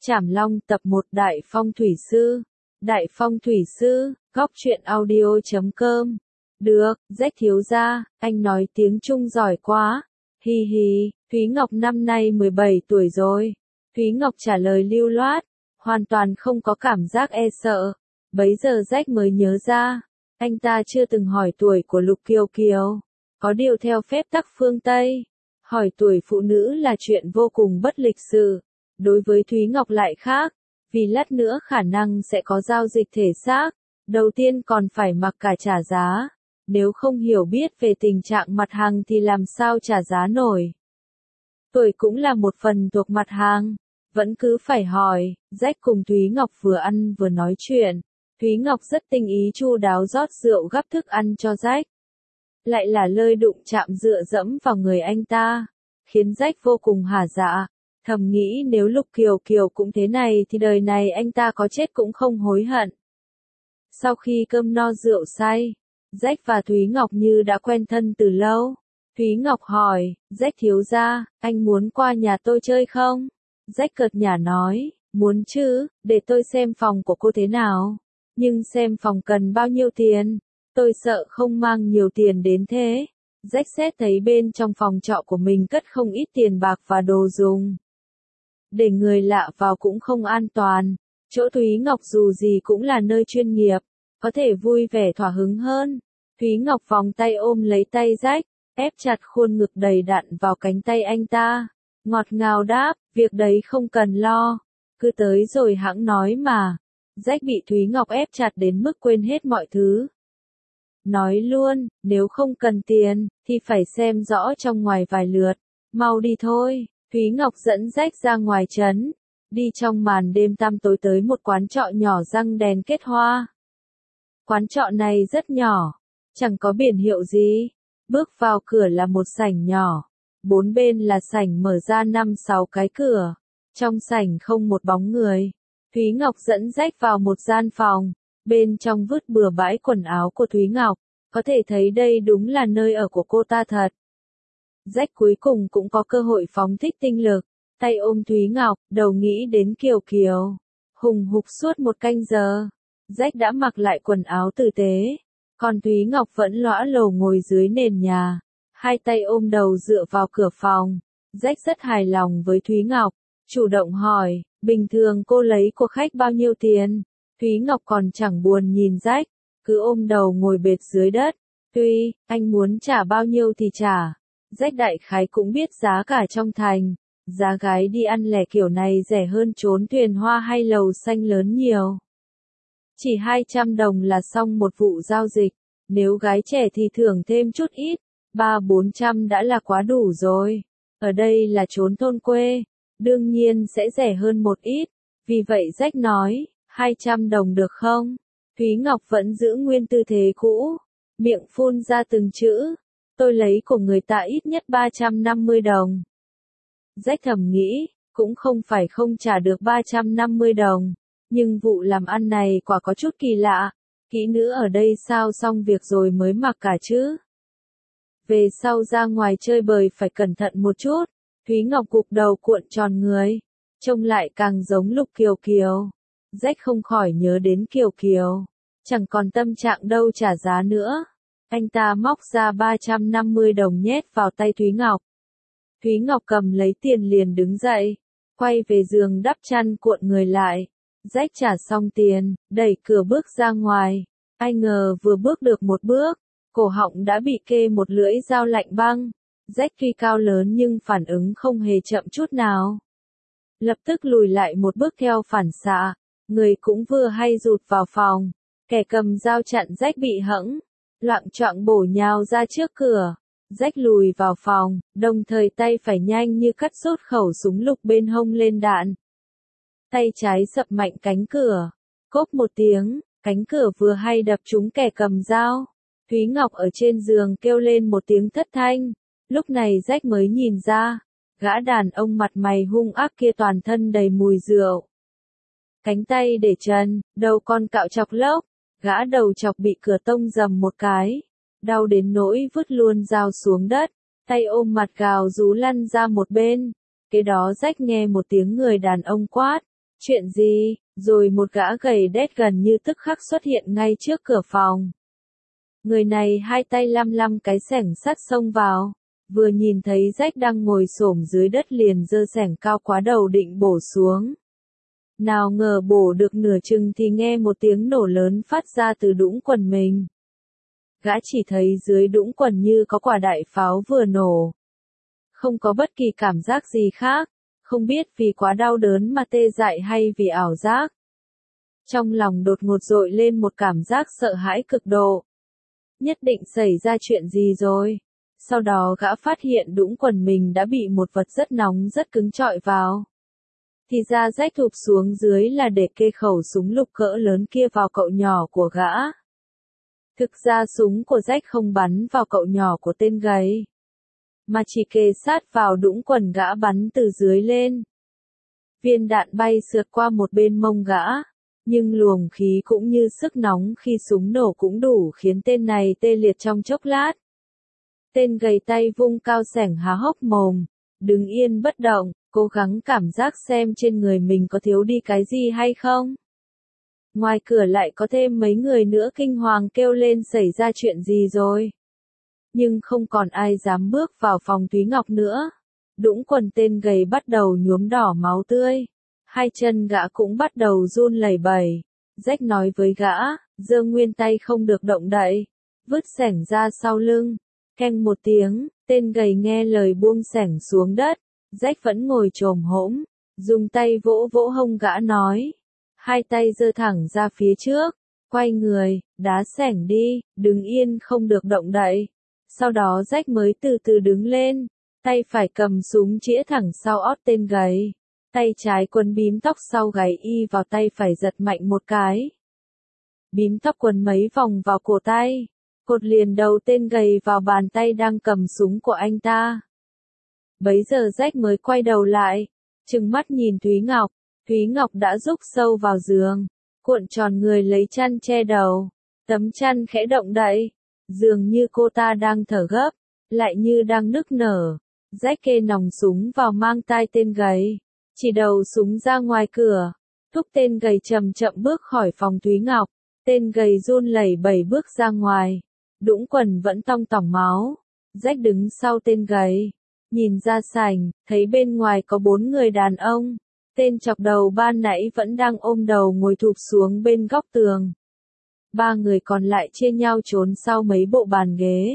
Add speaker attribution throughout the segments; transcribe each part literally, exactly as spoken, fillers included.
Speaker 1: Trảm Long tập một Đại Phong Thủy Sư. Đại Phong Thủy Sư, góc truyện audio chấm com. Được, Rách thiếu gia, anh nói tiếng Trung giỏi quá. Hi hi, Thúy Ngọc năm nay mười bảy tuổi rồi. Thúy Ngọc trả lời lưu loát, hoàn toàn không có cảm giác e sợ. Bấy giờ Rách mới nhớ ra, anh ta chưa từng hỏi tuổi của Lục Kiều Kiều. Có điều theo phép tắc phương Tây, hỏi tuổi phụ nữ là chuyện vô cùng bất lịch sự. Đối với Thúy Ngọc lại khác, vì lát nữa khả năng sẽ có giao dịch thể xác, đầu tiên còn phải mặc cả trả giá. Nếu không hiểu biết về tình trạng mặt hàng thì làm sao trả giá nổi. Tuổi cũng là một phần thuộc mặt hàng, vẫn cứ phải hỏi. Rách cùng Thúy Ngọc vừa ăn vừa nói chuyện. Thúy Ngọc rất tinh ý chu đáo rót rượu gắp thức ăn cho Rách. Lại là lơi đụng chạm dựa dẫm vào người anh ta, khiến Rách vô cùng hả dạ. Thầm nghĩ nếu Lục Kiều Kiều cũng thế này thì đời này anh ta có chết cũng không hối hận. Sau khi cơm no rượu say, Rách và Thúy Ngọc như đã quen thân từ lâu. Thúy Ngọc hỏi, Rách thiếu gia, anh muốn qua nhà tôi chơi không? Rách cợt nhả nói, muốn chứ, để tôi xem phòng của cô thế nào. Nhưng xem phòng cần bao nhiêu tiền? Tôi sợ không mang nhiều tiền đến thế. Rách xét thấy bên trong phòng trọ của mình cất không ít tiền bạc và đồ dùng. Để người lạ vào cũng không an toàn. Chỗ Thúy Ngọc dù gì cũng là nơi chuyên nghiệp, có thể vui vẻ thỏa hứng hơn. Thúy Ngọc vòng tay ôm lấy tay Rách, ép chặt khuôn ngực đầy đặn vào cánh tay anh ta. Ngọt ngào đáp, việc đấy không cần lo, cứ tới rồi hẵng nói mà. Rách bị Thúy Ngọc ép chặt đến mức quên hết mọi thứ. Nói luôn, nếu không cần tiền, thì phải xem rõ trong ngoài vài lượt. Mau đi thôi. Thúy Ngọc dẫn Rách ra ngoài trấn, đi trong màn đêm tăm tối tới một quán trọ nhỏ răng đèn kết hoa. Quán trọ này rất nhỏ, chẳng có biển hiệu gì. Bước vào cửa là một sảnh nhỏ, bốn bên là sảnh mở ra năm sáu cái cửa. Trong sảnh không một bóng người. Thúy Ngọc dẫn Rách vào một gian phòng, bên trong vứt bừa bãi quần áo của Thúy Ngọc, có thể thấy đây đúng là nơi ở của cô ta thật. Rách cuối cùng cũng có cơ hội phóng thích tinh lực, tay ôm Thúy Ngọc, đầu nghĩ đến Kiều Kiều. Hùng hục suốt một canh giờ, Rách đã mặc lại quần áo tử tế, còn Thúy Ngọc vẫn lõa lồ ngồi dưới nền nhà, hai tay ôm đầu dựa vào cửa phòng. Rách rất hài lòng với Thúy Ngọc, chủ động hỏi, bình thường cô lấy của khách bao nhiêu tiền? Thúy Ngọc còn chẳng buồn nhìn Rách, cứ ôm đầu ngồi bệt dưới đất. Tuy, anh muốn trả bao nhiêu thì trả. Rách đại khái cũng biết giá cả trong thành, giá gái đi ăn lẻ kiểu này rẻ hơn trốn thuyền hoa hay lầu xanh lớn nhiều. Chỉ hai trăm đồng là xong một vụ giao dịch, nếu gái trẻ thì thưởng thêm chút ít, ba bốn trăm đã là quá đủ rồi. Ở đây là trốn thôn quê, đương nhiên sẽ rẻ hơn một ít, vì vậy Rách nói, hai trăm đồng được không? Thúy Ngọc vẫn giữ nguyên tư thế cũ, miệng phun ra từng chữ. Tôi lấy của người ta ít nhất ba trăm năm mươi đồng. Rách thầm nghĩ, cũng không phải không trả được ba trăm năm mươi đồng, nhưng vụ làm ăn này quả có chút kỳ lạ, kỹ nữ ở đây sao xong việc rồi mới mặc cả chứ. Về sau ra ngoài chơi bời phải cẩn thận một chút. Thúy Ngọc gục đầu cuộn tròn người, trông lại càng giống Lục Kiều Kiều. Rách không khỏi nhớ đến Kiều Kiều, chẳng còn tâm trạng đâu trả giá nữa. Anh ta móc ra ba trăm năm mươi đồng nhét vào tay Thúy Ngọc. Thúy Ngọc cầm lấy tiền liền đứng dậy, quay về giường đắp chăn cuộn người lại. Rách trả xong tiền, đẩy cửa bước ra ngoài. Ai ngờ vừa bước được một bước, cổ họng đã bị kê một lưỡi dao lạnh băng. Rách tuy cao lớn nhưng phản ứng không hề chậm chút nào. Lập tức lùi lại một bước theo phản xạ, người cũng vừa hay rụt vào phòng. Kẻ cầm dao chặn Rách bị hẫng, loạng choạng bổ nhào ra trước cửa. Rách lùi vào phòng, đồng thời tay phải nhanh như cắt rút khẩu súng lục bên hông lên đạn. Tay trái sập mạnh cánh cửa, cốp một tiếng, cánh cửa vừa hay đập trúng kẻ cầm dao. Thúy Ngọc ở trên giường kêu lên một tiếng thất thanh. Lúc này Rách mới nhìn ra, gã đàn ông mặt mày hung ác kia toàn thân đầy mùi rượu. Cánh tay để trần, đầu con cạo chọc lốc, gã đầu chọc bị cửa tông dầm một cái, đau đến nỗi vứt luôn dao xuống đất, tay ôm mặt gào rú lăn ra một bên. Kế đó Rách nghe một tiếng người đàn ông quát, Chuyện gì? Rồi một gã gầy đét gần như tức khắc xuất hiện ngay trước cửa phòng. Người này hai tay lăm lăm cái xẻng sắt xông vào, vừa nhìn thấy Jack đang ngồi xổm dưới đất liền giơ xẻng cao quá đầu định bổ xuống. Nào ngờ bổ được nửa chừng thì nghe một tiếng nổ lớn phát ra từ đũng quần mình. Gã chỉ thấy dưới đũng quần như có quả đại pháo vừa nổ. Không có bất kỳ cảm giác gì khác, không biết vì quá đau đớn mà tê dại hay vì ảo giác. Trong lòng đột ngột dội lên một cảm giác sợ hãi cực độ. Nhất định xảy ra chuyện gì rồi. Sau đó gã phát hiện đũng quần mình đã bị một vật rất nóng rất cứng chọi vào. Thì ra Jack thụp xuống dưới là để kê khẩu súng lục cỡ lớn kia vào cậu nhỏ của gã. Thực ra súng của Jack không bắn vào cậu nhỏ của tên gầy, mà chỉ kề sát vào đũng quần gã bắn từ dưới lên. Viên đạn bay sượt qua một bên mông gã, nhưng luồng khí cũng như sức nóng khi súng nổ cũng đủ khiến tên này tê liệt trong chốc lát. Tên gầy tay vung cao xẻng há hốc mồm, đứng yên bất động, cố gắng cảm giác xem trên người mình có thiếu đi cái gì hay không. Ngoài cửa lại có thêm mấy người nữa kinh hoàng kêu lên xảy ra chuyện gì rồi. Nhưng không còn ai dám bước vào phòng Thúy Ngọc nữa. Đũng quần tên gầy bắt đầu nhuốm đỏ máu tươi. Hai chân gã cũng bắt đầu run lẩy bẩy. Jack nói với gã, giơ nguyên tay không được động đậy. Vứt xẻng ra sau lưng. Keng một tiếng, tên gầy nghe lời buông xẻng xuống đất. Jack vẫn ngồi chồm hổm, dùng tay vỗ vỗ hông gã nói. Hai tay giơ thẳng ra phía trước, quay người, đá xẻng đi, đứng yên không được động đậy. Sau đó Jack mới từ từ đứng lên, tay phải cầm súng chĩa thẳng sau ót tên gầy. Tay trái quấn bím tóc sau gáy y vào tay phải giật mạnh một cái. Bím tóc quấn mấy vòng vào cổ tay, cột liền đầu tên gầy vào bàn tay đang cầm súng của anh ta. Bấy giờ Jack mới quay đầu lại, trừng mắt nhìn Thúy Ngọc. Thúy Ngọc đã rúc sâu vào giường, cuộn tròn người lấy chăn che đầu, tấm chăn khẽ động đậy, dường như cô ta đang thở gấp, lại như đang nức nở. Jack kê nòng súng vào mang tai tên gầy, chỉ đầu súng ra ngoài cửa, thúc tên gầy chậm chậm bước khỏi phòng Thúy Ngọc. Tên gầy run lẩy bẩy bước ra ngoài, đũng quần vẫn tong tỏng máu. Jack đứng sau tên gầy, nhìn ra sảnh, thấy bên ngoài có bốn người đàn ông. Tên chọc đầu ban nãy vẫn đang ôm đầu ngồi thụp xuống bên góc tường. Ba người còn lại chia nhau trốn sau mấy bộ bàn ghế.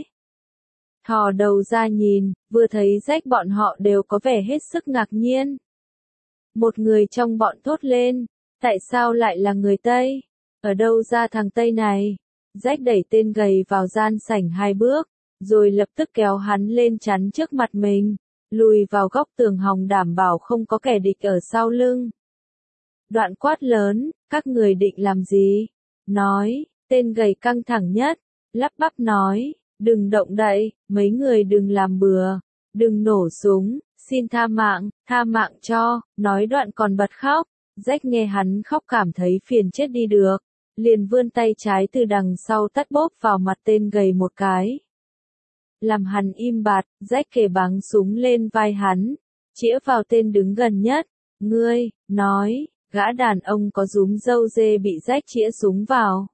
Speaker 1: Thò đầu ra nhìn, vừa thấy Jack bọn họ đều có vẻ hết sức ngạc nhiên. Một người trong bọn thốt lên, tại sao lại là người Tây? Ở đâu ra thằng Tây này? Jack đẩy tên gầy vào gian sảnh hai bước, rồi lập tức kéo hắn lên chắn trước mặt mình. Lùi vào góc tường hòng đảm bảo không có kẻ địch ở sau lưng. Đoạn quát lớn, các người định làm gì? Nói, tên gầy căng thẳng nhất, lắp bắp nói, đừng động đậy, mấy người đừng làm bừa, đừng nổ súng, xin tha mạng, tha mạng cho, nói đoạn còn bật khóc. Jack nghe hắn khóc cảm thấy phiền chết đi được, liền vươn tay trái từ đằng sau tát bốp vào mặt tên gầy một cái. Làm hắn im bặt, Jack kề báng súng lên vai hắn, chĩa vào tên đứng gần nhất. Ngươi, nói, gã đàn ông có rúm râu dê bị Jack chĩa súng vào.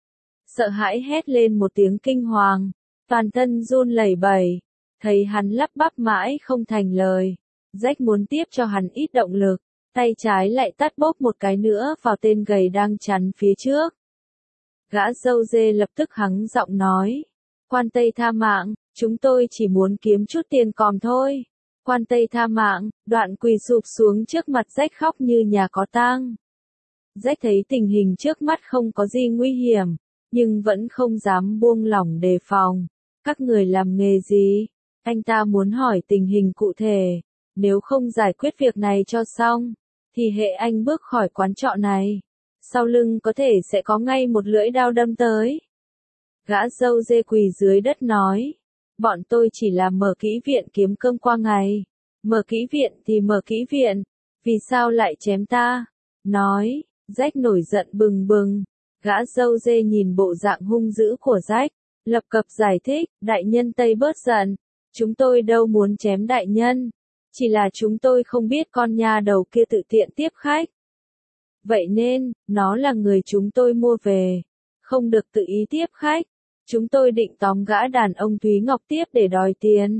Speaker 1: Sợ hãi hét lên một tiếng kinh hoàng, toàn thân run lẩy bẩy, thấy hắn lắp bắp mãi không thành lời. Jack muốn tiếp cho hắn ít động lực, tay trái lại tát bốp một cái nữa vào tên gầy đang chắn phía trước. Gã râu dê lập tức hắng giọng nói, quan Tây tha mạng, chúng tôi chỉ muốn kiếm chút tiền còm thôi. Quan Tây tha mạng, đoạn quỳ sụp xuống trước mặt Jack khóc như nhà có tang. Jack thấy tình hình trước mắt không có gì nguy hiểm, nhưng vẫn không dám buông lỏng đề phòng. Các người làm nghề gì? Anh ta muốn hỏi tình hình cụ thể. Nếu không giải quyết việc này cho xong, thì hệ anh bước khỏi quán trọ này, sau lưng có thể sẽ có ngay một lưỡi dao đâm tới. Gã râu dê quỳ dưới đất nói, bọn tôi chỉ là mở kỹ viện kiếm cơm qua ngày. Mở kỹ viện thì mở kỹ viện, vì sao lại chém ta? Nói, Jack nổi giận bừng bừng. Gã râu dê nhìn bộ dạng hung dữ của Jack, lập cập giải thích, đại nhân Tây bớt giận, chúng tôi đâu muốn chém đại nhân, chỉ là chúng tôi không biết con nha đầu kia tự tiện tiếp khách. Vậy nên, nó là người chúng tôi mua về. Không được tự ý tiếp khách. Chúng tôi định tóm gã đàn ông Thúy Ngọc tiếp để đòi tiền.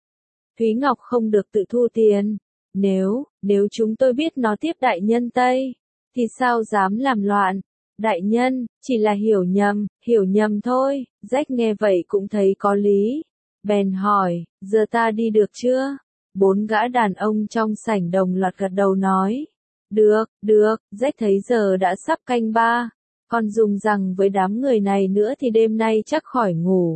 Speaker 1: Thúy Ngọc không được tự thu tiền. Nếu, nếu chúng tôi biết nó tiếp đại nhân Tây, thì sao dám làm loạn. Đại nhân, chỉ là hiểu nhầm, hiểu nhầm thôi. Jack nghe vậy cũng thấy có lý. Bèn hỏi, giờ ta đi được chưa? Bốn gã đàn ông trong sảnh đồng loạt gật đầu nói. Được, được, Jack thấy giờ đã sắp canh ba. Còn dùng rằng với đám người này nữa thì đêm nay chắc khỏi ngủ.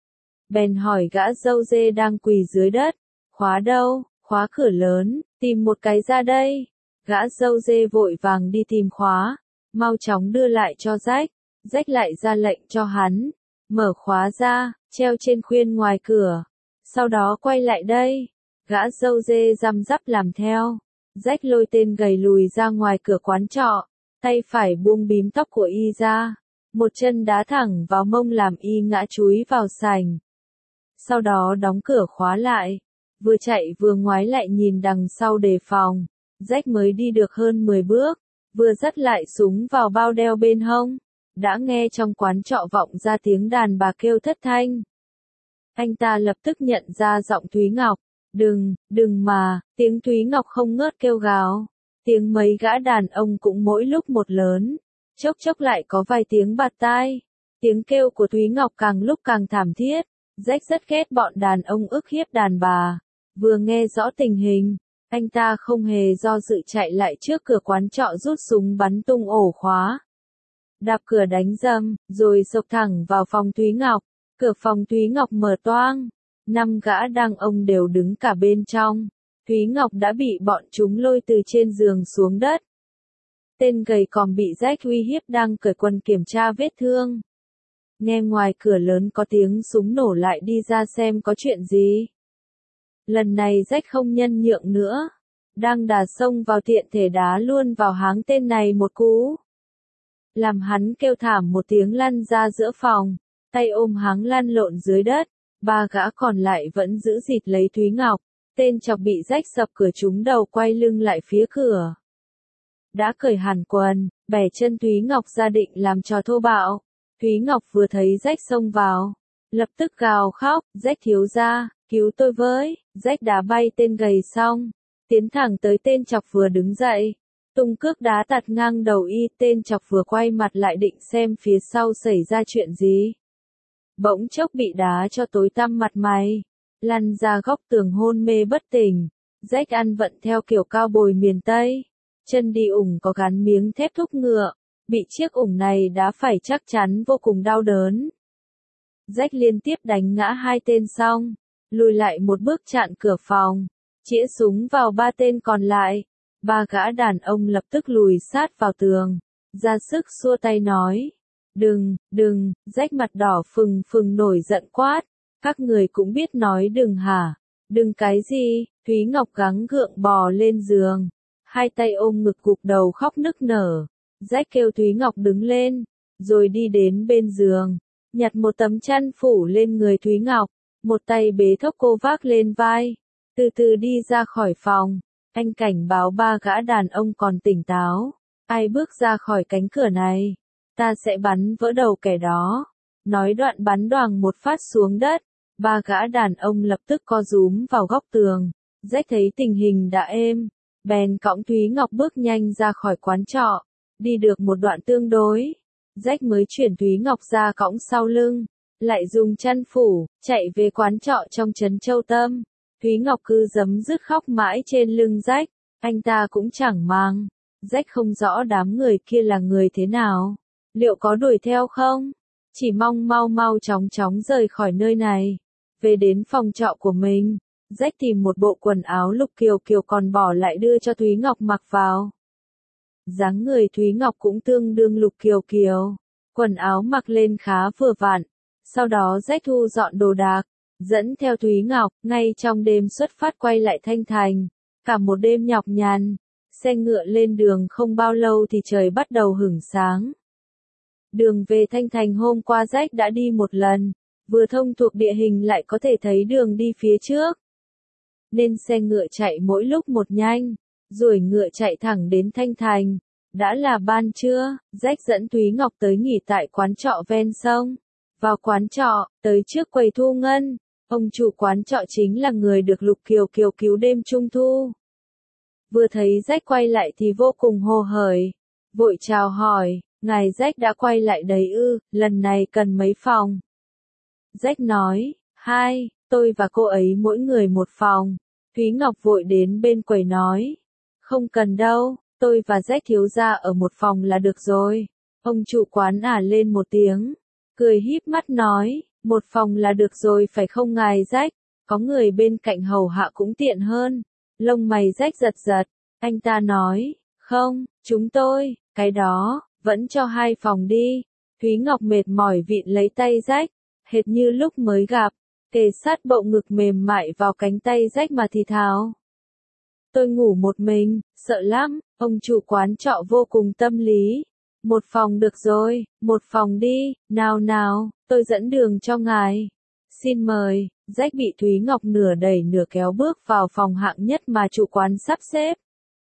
Speaker 1: Bèn hỏi gã râu dê đang quỳ dưới đất. Khóa đâu? Khóa cửa lớn, tìm một cái ra đây. Gã râu dê vội vàng đi tìm khóa. Mau chóng đưa lại cho Jack. Jack lại ra lệnh cho hắn. Mở khóa ra, treo trên khuyên ngoài cửa. Sau đó quay lại đây. Gã râu dê răm rắp làm theo. Jack lôi tên gầy lùi ra ngoài cửa quán trọ. Tay phải buông bím tóc của y ra. Một chân đá thẳng vào mông làm y ngã chúi vào sành. Sau đó đóng cửa khóa lại. Vừa chạy vừa ngoái lại nhìn đằng sau đề phòng. Jack mới đi được hơn mười bước. Vừa dắt lại súng vào bao đeo bên hông. Đã nghe trong quán trọ vọng ra tiếng đàn bà kêu thất thanh. Anh ta lập tức nhận ra giọng Thúy Ngọc. Đừng, đừng mà, tiếng Thúy Ngọc không ngớt kêu gào. Tiếng mấy gã đàn ông cũng mỗi lúc một lớn. Chốc chốc lại có vài tiếng bạt tai. Tiếng kêu của Thúy Ngọc càng lúc càng thảm thiết. Jack rất ghét bọn đàn ông ức hiếp đàn bà. Vừa nghe rõ tình hình, anh ta không hề do dự chạy lại trước cửa quán trọ rút súng bắn tung ổ khóa. Đạp cửa đánh dâm, rồi xộc thẳng vào phòng Thúy Ngọc. Cửa phòng Thúy Ngọc mở toang. Năm gã đàn ông đều đứng cả bên trong. Thúy Ngọc đã bị bọn chúng lôi từ trên giường xuống đất. Tên gầy còn bị Jack uy hiếp đang cởi quần kiểm tra vết thương. Nghe ngoài cửa lớn có tiếng súng nổ lại đi ra xem có chuyện gì. Lần này Jack không nhân nhượng nữa. Đang đà xông vào tiện thể đá luôn vào háng tên này một cú. Làm hắn kêu thảm một tiếng lăn ra giữa phòng. Tay ôm háng lăn lộn dưới đất. Ba gã còn lại vẫn giữ dịt lấy Thúy Ngọc. Tên chọc bị Jack sập cửa trúng đầu quay lưng lại phía cửa. Đã cởi hẳn quần, bẻ chân Thúy Ngọc ra định làm trò thô bạo. Thúy Ngọc vừa thấy Jack xông vào. Lập tức gào khóc, Jack thiếu gia, cứu tôi với. Jack đá bay tên gầy xong. Tiến thẳng tới tên chọc vừa đứng dậy. Tung cước đá tạt ngang đầu y. Tên chọc vừa quay mặt lại định xem phía sau xảy ra chuyện gì. Bỗng chốc bị đá cho tối tăm mặt mày. Lăn ra góc tường hôn mê bất tỉnh. Jack ăn vận theo kiểu cao bồi miền Tây. Chân đi ủng có gắn miếng thép thúc ngựa. Bị chiếc ủng này đá phải chắc chắn vô cùng đau đớn. Jack liên tiếp đánh ngã hai tên xong. Lùi lại một bước chặn cửa phòng. Chĩa súng vào ba tên còn lại. Ba gã đàn ông lập tức lùi sát vào tường. Ra sức xua tay nói. Đừng, đừng, Jack mặt đỏ phừng phừng nổi giận quát. Các người cũng biết nói đừng hả? Đừng cái gì? Thúy Ngọc gắng gượng bò lên giường. Hai tay ôm ngực gục đầu khóc nức nở. Jack kêu Thúy Ngọc đứng lên. Rồi đi đến bên giường. Nhặt một tấm chăn phủ lên người Thúy Ngọc. Một tay bế thốc cô vác lên vai. Từ từ đi ra khỏi phòng. Anh cảnh báo ba gã đàn ông còn tỉnh táo. Ai bước ra khỏi cánh cửa này, ta sẽ bắn vỡ đầu kẻ đó. Nói đoạn bắn đoàng một phát xuống đất. Ba gã đàn ông lập tức co rúm vào góc tường. Jack thấy tình hình đã êm. Bèn cõng Thúy Ngọc bước nhanh ra khỏi quán trọ. Đi được một đoạn tương đối. Jack mới chuyển Thúy Ngọc ra cõng sau lưng. Lại dùng chăn phủ, chạy về quán trọ trong trấn Châu Tâm. Thúy Ngọc cứ giấm dứt khóc mãi trên lưng Jack. Anh ta cũng chẳng mang. Jack không rõ đám người kia là người thế nào. Liệu có đuổi theo không? Chỉ mong mau mau chóng chóng rời khỏi nơi này. Về đến phòng trọ của mình. Jack tìm một bộ quần áo Lục Kiều Kiều còn bỏ lại đưa cho Thúy Ngọc mặc vào. Dáng người Thúy Ngọc cũng tương đương Lục Kiều Kiều. Quần áo mặc lên khá vừa vặn. Sau đó Jack thu dọn đồ đạc. Dẫn theo Thúy Ngọc, ngay trong đêm xuất phát quay lại Thanh Thành. Cả một đêm nhọc nhằn. Xe ngựa lên đường không bao lâu thì trời bắt đầu hửng sáng. Đường về Thanh Thành hôm qua Jack đã đi một lần. Vừa thông thuộc địa hình lại có thể thấy đường đi phía trước. Nên xe ngựa chạy mỗi lúc một nhanh. Rồi ngựa chạy thẳng đến Thanh Thành. Đã là ban trưa, Jack dẫn Thúy Ngọc tới nghỉ tại quán trọ ven sông. Vào quán trọ, tới trước quầy thu ngân, ông chủ quán trọ chính là người được Lục Kiều Kiều cứu đêm trung thu. Vừa thấy Jack quay lại thì vô cùng hồ hởi, vội chào hỏi, ngài Jack đã quay lại đấy ư, lần này cần mấy phòng? Jack nói, hai, tôi và cô ấy mỗi người một phòng. Thúy Ngọc vội đến bên quầy nói, không cần đâu, tôi và Jack thiếu gia ở một phòng là được rồi. Ông chủ quán ả lên một tiếng, cười híp mắt nói, một phòng là được rồi phải không ngài Jack, có người bên cạnh hầu hạ cũng tiện hơn. Lông mày Jack giật giật, anh ta nói, không, chúng tôi, cái đó, vẫn cho hai phòng đi. Thúy Ngọc mệt mỏi vịn lấy tay Jack, hệt như lúc mới gặp, kề sát bộ ngực mềm mại vào cánh tay Jack mà thì thào. Tôi ngủ một mình, sợ lắm, ông chủ quán trọ vô cùng tâm lý. Một phòng được rồi, một phòng đi, nào nào, tôi dẫn đường cho ngài. Xin mời, Jack bị Thúy Ngọc nửa đẩy nửa kéo bước vào phòng hạng nhất mà chủ quán sắp xếp.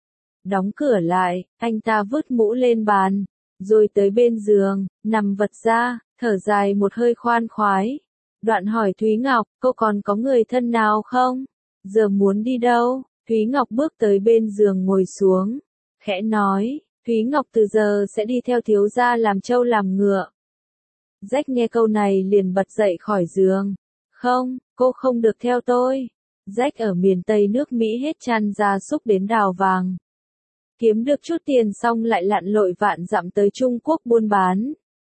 Speaker 1: Đóng cửa lại, anh ta vứt mũ lên bàn, rồi tới bên giường, nằm vật ra, thở dài một hơi khoan khoái. Đoạn hỏi Thúy Ngọc, cô còn có người thân nào không? Giờ muốn đi đâu? Thúy Ngọc bước tới bên giường ngồi xuống, khẽ nói, Thúy Ngọc từ giờ sẽ đi theo thiếu gia làm trâu làm ngựa. Jack nghe câu này liền bật dậy khỏi giường. Không, cô không được theo tôi. Jack ở miền Tây nước Mỹ hết chăn gia súc đến đào vàng. Kiếm được chút tiền xong lại lặn lội vạn dặm tới Trung Quốc buôn bán.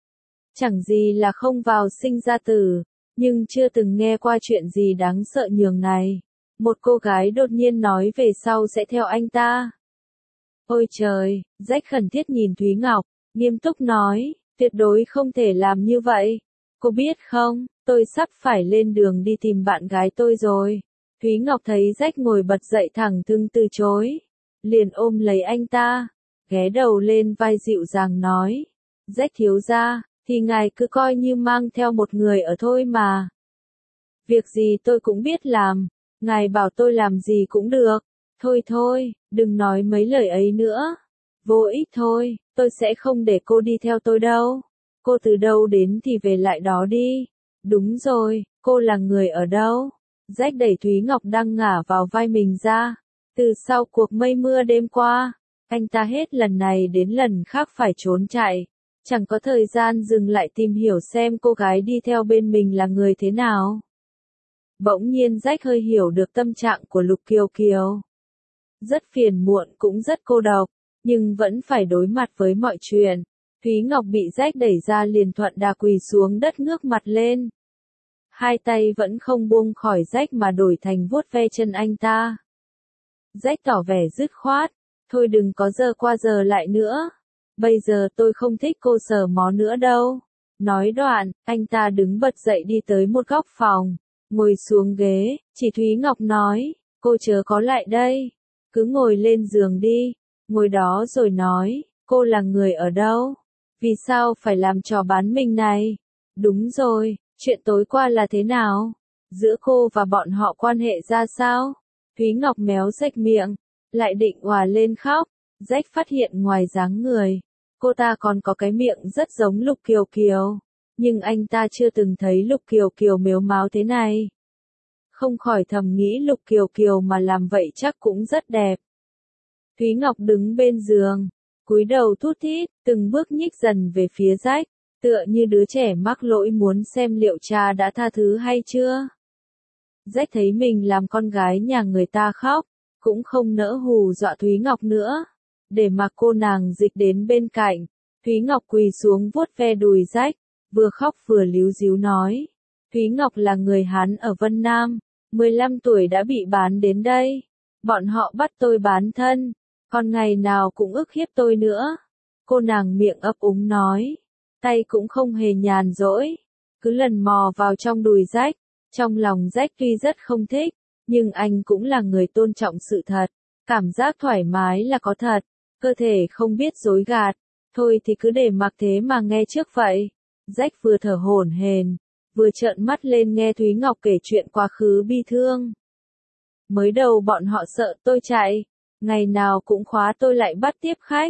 Speaker 1: Chẳng gì là không vào sinh ra tử, nhưng chưa từng nghe qua chuyện gì đáng sợ nhường này. Một cô gái đột nhiên nói về sau sẽ theo anh ta. Ôi trời, Jack khẩn thiết nhìn Thúy Ngọc, nghiêm túc nói, tuyệt đối không thể làm như vậy. Cô biết không, tôi sắp phải lên đường đi tìm bạn gái tôi rồi. Thúy Ngọc thấy Jack ngồi bật dậy thẳng thừng từ chối, liền ôm lấy anh ta, ghé đầu lên vai dịu dàng nói, Jack thiếu gia, thì ngài cứ coi như mang theo một người ở thôi mà. Việc gì tôi cũng biết làm, ngài bảo tôi làm gì cũng được. Thôi thôi, đừng nói mấy lời ấy nữa. Vô ích thôi, tôi sẽ không để cô đi theo tôi đâu. Cô từ đâu đến thì về lại đó đi. Đúng rồi, cô là người ở đâu? Jack đẩy Thúy Ngọc đang ngả vào vai mình ra. Từ sau cuộc mây mưa đêm qua, anh ta hết lần này đến lần khác phải trốn chạy. Chẳng có thời gian dừng lại tìm hiểu xem cô gái đi theo bên mình là người thế nào. Bỗng nhiên Jack hơi hiểu được tâm trạng của Lục Kiều Kiều. Rất phiền muộn cũng rất cô độc, nhưng vẫn phải đối mặt với mọi chuyện. Thúy Ngọc bị Jack đẩy ra liền thuận đà quỳ xuống đất ngước mặt lên. Hai tay vẫn không buông khỏi Jack mà đổi thành vuốt ve chân anh ta. Jack tỏ vẻ dứt khoát, thôi đừng có giờ qua giờ lại nữa. Bây giờ tôi không thích cô sờ mó nữa đâu. Nói đoạn, anh ta đứng bật dậy đi tới một góc phòng, ngồi xuống ghế, chỉ Thúy Ngọc nói, cô chớ có lại đây. Cứ ngồi lên giường đi, ngồi đó rồi nói, cô là người ở đâu? Vì sao phải làm trò bán mình này? Đúng rồi, chuyện tối qua là thế nào? Giữa cô và bọn họ quan hệ ra sao? Thúy Ngọc méo rách miệng, lại định òa lên khóc. Jack phát hiện ngoài dáng người, cô ta còn có cái miệng rất giống Lục Kiều Kiều, nhưng anh ta chưa từng thấy Lục Kiều Kiều mếu máo thế này. Không khỏi thầm nghĩ Lục Kiều Kiều mà làm vậy chắc cũng rất đẹp. Thúy Ngọc đứng bên giường, cúi đầu thút thít, từng bước nhích dần về phía Jack, tựa như đứa trẻ mắc lỗi muốn xem liệu cha đã tha thứ hay chưa. Jack thấy mình làm con gái nhà người ta khóc, cũng không nỡ hù dọa Thúy Ngọc nữa, để mặc cô nàng dịch đến bên cạnh. Thúy Ngọc quỳ xuống vuốt ve đùi Jack, vừa khóc vừa líu díu nói. Thúy Ngọc là người Hán ở Vân Nam, mười lăm tuổi đã bị bán đến đây. Bọn họ bắt tôi bán thân, còn ngày nào cũng ức hiếp tôi nữa. Cô nàng miệng ấp úng nói, tay cũng không hề nhàn rỗi, cứ lần mò vào trong đùi Jack. Trong lòng Jack tuy rất không thích, nhưng anh cũng là người tôn trọng sự thật. Cảm giác thoải mái là có thật, cơ thể không biết dối gạt. Thôi thì cứ để mặc thế mà nghe trước vậy. Jack vừa thở hổn hển, vừa trợn mắt lên nghe Thúy Ngọc kể chuyện quá khứ bi thương. Mới đầu bọn họ sợ tôi chạy, ngày nào cũng khóa tôi lại bắt tiếp khách,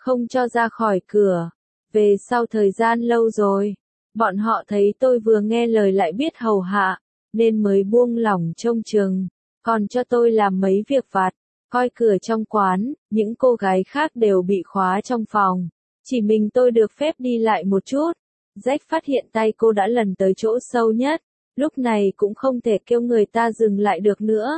Speaker 1: không cho ra khỏi cửa. Về sau thời gian lâu rồi, bọn họ thấy tôi vừa nghe lời lại biết hầu hạ, nên mới buông lỏng trông chừng, còn cho tôi làm mấy việc vặt, coi cửa trong quán, những cô gái khác đều bị khóa trong phòng. Chỉ mình tôi được phép đi lại một chút. Jack phát hiện tay cô đã lần tới chỗ sâu nhất, lúc này cũng không thể kêu người ta dừng lại được nữa.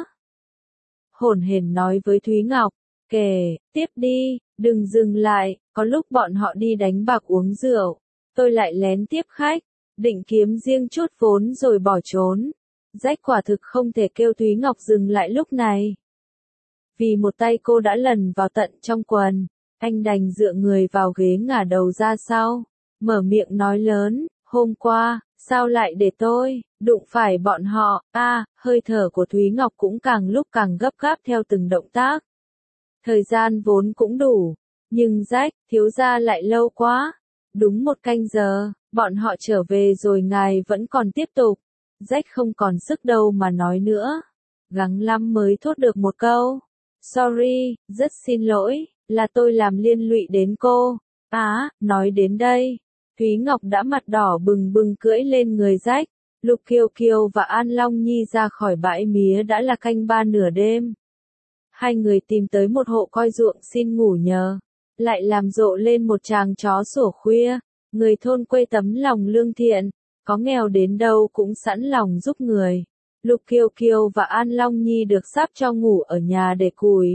Speaker 1: Hổn hển nói với Thúy Ngọc, kể, tiếp đi, đừng dừng lại, có lúc bọn họ đi đánh bạc uống rượu, tôi lại lén tiếp khách, định kiếm riêng chút vốn rồi bỏ trốn. Jack quả thực không thể kêu Thúy Ngọc dừng lại lúc này. Vì một tay cô đã lần vào tận trong quần, anh đành dựa người vào ghế ngả đầu ra sau, mở miệng nói lớn, hôm qua, sao lại để tôi đụng phải bọn họ, a à, hơi thở của Thúy Ngọc cũng càng lúc càng gấp gáp theo từng động tác. Thời gian vốn cũng đủ, nhưng Jack, thiếu gia lại lâu quá. Đúng một canh giờ, bọn họ trở về rồi ngài vẫn còn tiếp tục. Jack không còn sức đâu mà nói nữa. Gắng lắm mới thốt được một câu. Sorry, rất xin lỗi, là tôi làm liên lụy đến cô. Á, à, nói đến đây, Thúy Ngọc đã mặt đỏ bừng bừng cưỡi lên người Jack. Lục Kiều Kiều và An Long Nhi ra khỏi bãi mía đã là canh ba nửa đêm. Hai người tìm tới một hộ coi ruộng xin ngủ nhờ. Lại làm rộ lên một chàng chó sủa khuya. Người thôn quê tấm lòng lương thiện, có nghèo đến đâu cũng sẵn lòng giúp người. Lục Kiều Kiều và An Long Nhi được sắp cho ngủ ở nhà để củi.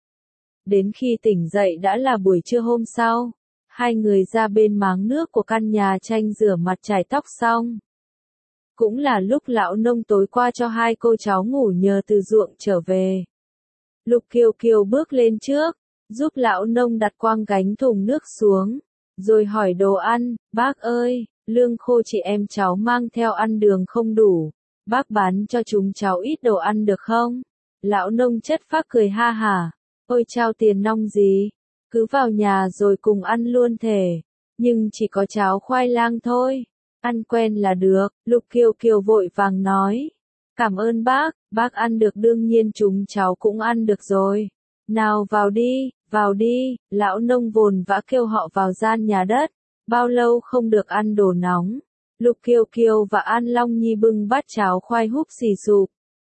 Speaker 1: Đến khi tỉnh dậy đã là buổi trưa hôm sau. Hai người ra bên máng nước của căn nhà tranh rửa mặt chải tóc xong. Cũng là lúc lão nông tối qua cho hai cô cháu ngủ nhờ từ ruộng trở về. Lục Kiều Kiều bước lên trước, giúp lão nông đặt quang gánh thùng nước xuống, rồi hỏi đồ ăn, bác ơi, lương khô chị em cháu mang theo ăn đường không đủ, bác bán cho chúng cháu ít đồ ăn được không? Lão nông chất phác cười ha hả, ôi trao tiền nong gì, cứ vào nhà rồi cùng ăn luôn thể, nhưng chỉ có cháo khoai lang thôi, ăn quen là được. Lục Kiều Kiều vội vàng nói, cảm ơn bác, bác ăn được đương nhiên chúng cháu cũng ăn được rồi. Nào vào đi, vào đi, lão nông vồn vã kêu họ vào gian nhà đất, bao lâu không được ăn đồ nóng. Lục Kiều Kiều và An Long Nhi bưng bát cháo khoai húp xì sụp.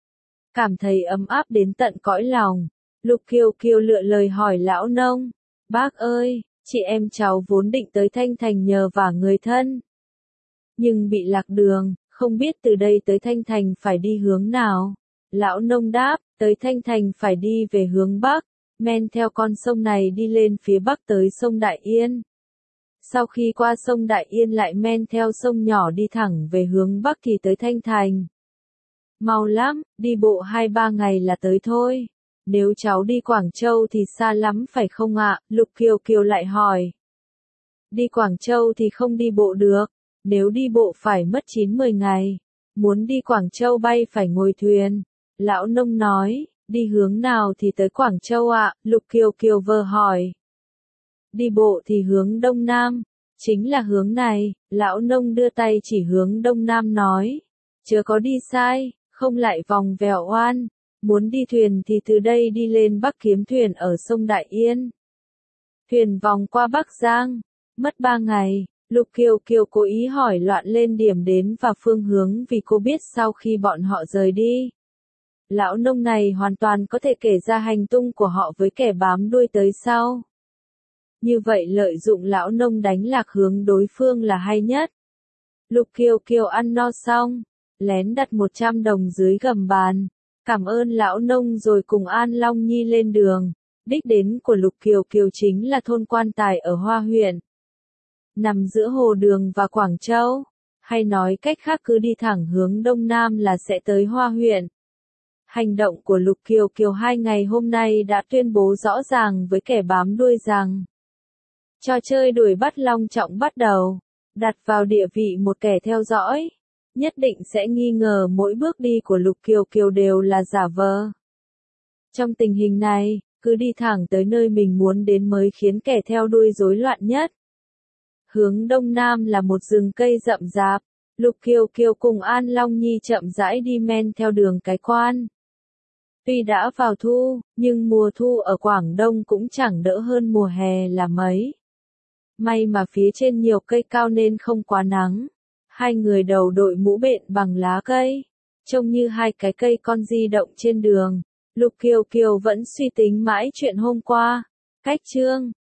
Speaker 1: Cảm thấy ấm áp đến tận cõi lòng, Lục Kiều Kiều lựa lời hỏi lão nông, bác ơi, chị em cháu vốn định tới Thanh Thành nhờ vả người thân. Nhưng bị lạc đường, không biết từ đây tới Thanh Thành phải đi hướng nào. Lão nông đáp, tới Thanh Thành phải đi về hướng Bắc, men theo con sông này đi lên phía Bắc tới sông Đại Yên. Sau khi qua sông Đại Yên lại men theo sông nhỏ đi thẳng về hướng Bắc thì tới Thanh Thành. Mau lắm, đi bộ hai ba ngày là tới thôi. Nếu cháu đi Quảng Châu thì xa lắm phải không ạ? Lục Kiều Kiều lại hỏi. Đi Quảng Châu thì không đi bộ được, nếu đi bộ phải mất chín mười ngày. Muốn đi Quảng Châu bay phải ngồi thuyền. Lão nông nói, đi hướng nào thì tới Quảng Châu ạ? Lục Kiều Kiều vờ hỏi. Đi bộ thì hướng Đông Nam, chính là hướng này. Lão nông đưa tay chỉ hướng Đông Nam nói, chớ có đi sai, không lại vòng vèo oan. Muốn đi thuyền thì từ đây đi lên Bắc kiếm thuyền ở sông Đại Yên. Thuyền vòng qua Bắc Giang, mất ba ngày. Lục Kiều Kiều cố ý hỏi loạn lên điểm đến và phương hướng vì cô biết sau khi bọn họ rời đi, lão nông này hoàn toàn có thể kể ra hành tung của họ với kẻ bám đuôi tới sau. Như vậy lợi dụng lão nông đánh lạc hướng đối phương là hay nhất. Lục Kiều Kiều ăn no xong, lén đặt một trăm đồng dưới gầm bàn. Cảm ơn lão nông rồi cùng An Long Nhi lên đường. Đích đến của Lục Kiều Kiều chính là thôn Quan Tài ở Hoa huyện. Nằm giữa Hồ Đường và Quảng Châu. Hay nói cách khác cứ đi thẳng hướng Đông Nam là sẽ tới Hoa huyện. Hành động của Lục Kiều Kiều hai ngày hôm nay đã tuyên bố rõ ràng với kẻ bám đuôi rằng trò chơi đuổi bắt long trọng bắt đầu. Đặt vào địa vị một kẻ theo dõi, nhất định sẽ nghi ngờ mỗi bước đi của Lục Kiều Kiều đều là giả vờ. Trong tình hình này, cứ đi thẳng tới nơi mình muốn đến mới khiến kẻ theo đuôi rối loạn nhất. Hướng Đông Nam là một rừng cây rậm rạp. Lục Kiều Kiều cùng An Long Nhi chậm rãi đi men theo đường cái quan. Tuy đã vào thu, nhưng mùa thu ở Quảng Đông cũng chẳng đỡ hơn mùa hè là mấy. May mà phía trên nhiều cây cao nên không quá nắng. Hai người đầu đội mũ bện bằng lá cây, trông như hai cái cây con di động trên đường. Lục Kiều Kiều vẫn suy tính mãi chuyện hôm qua. Cách chương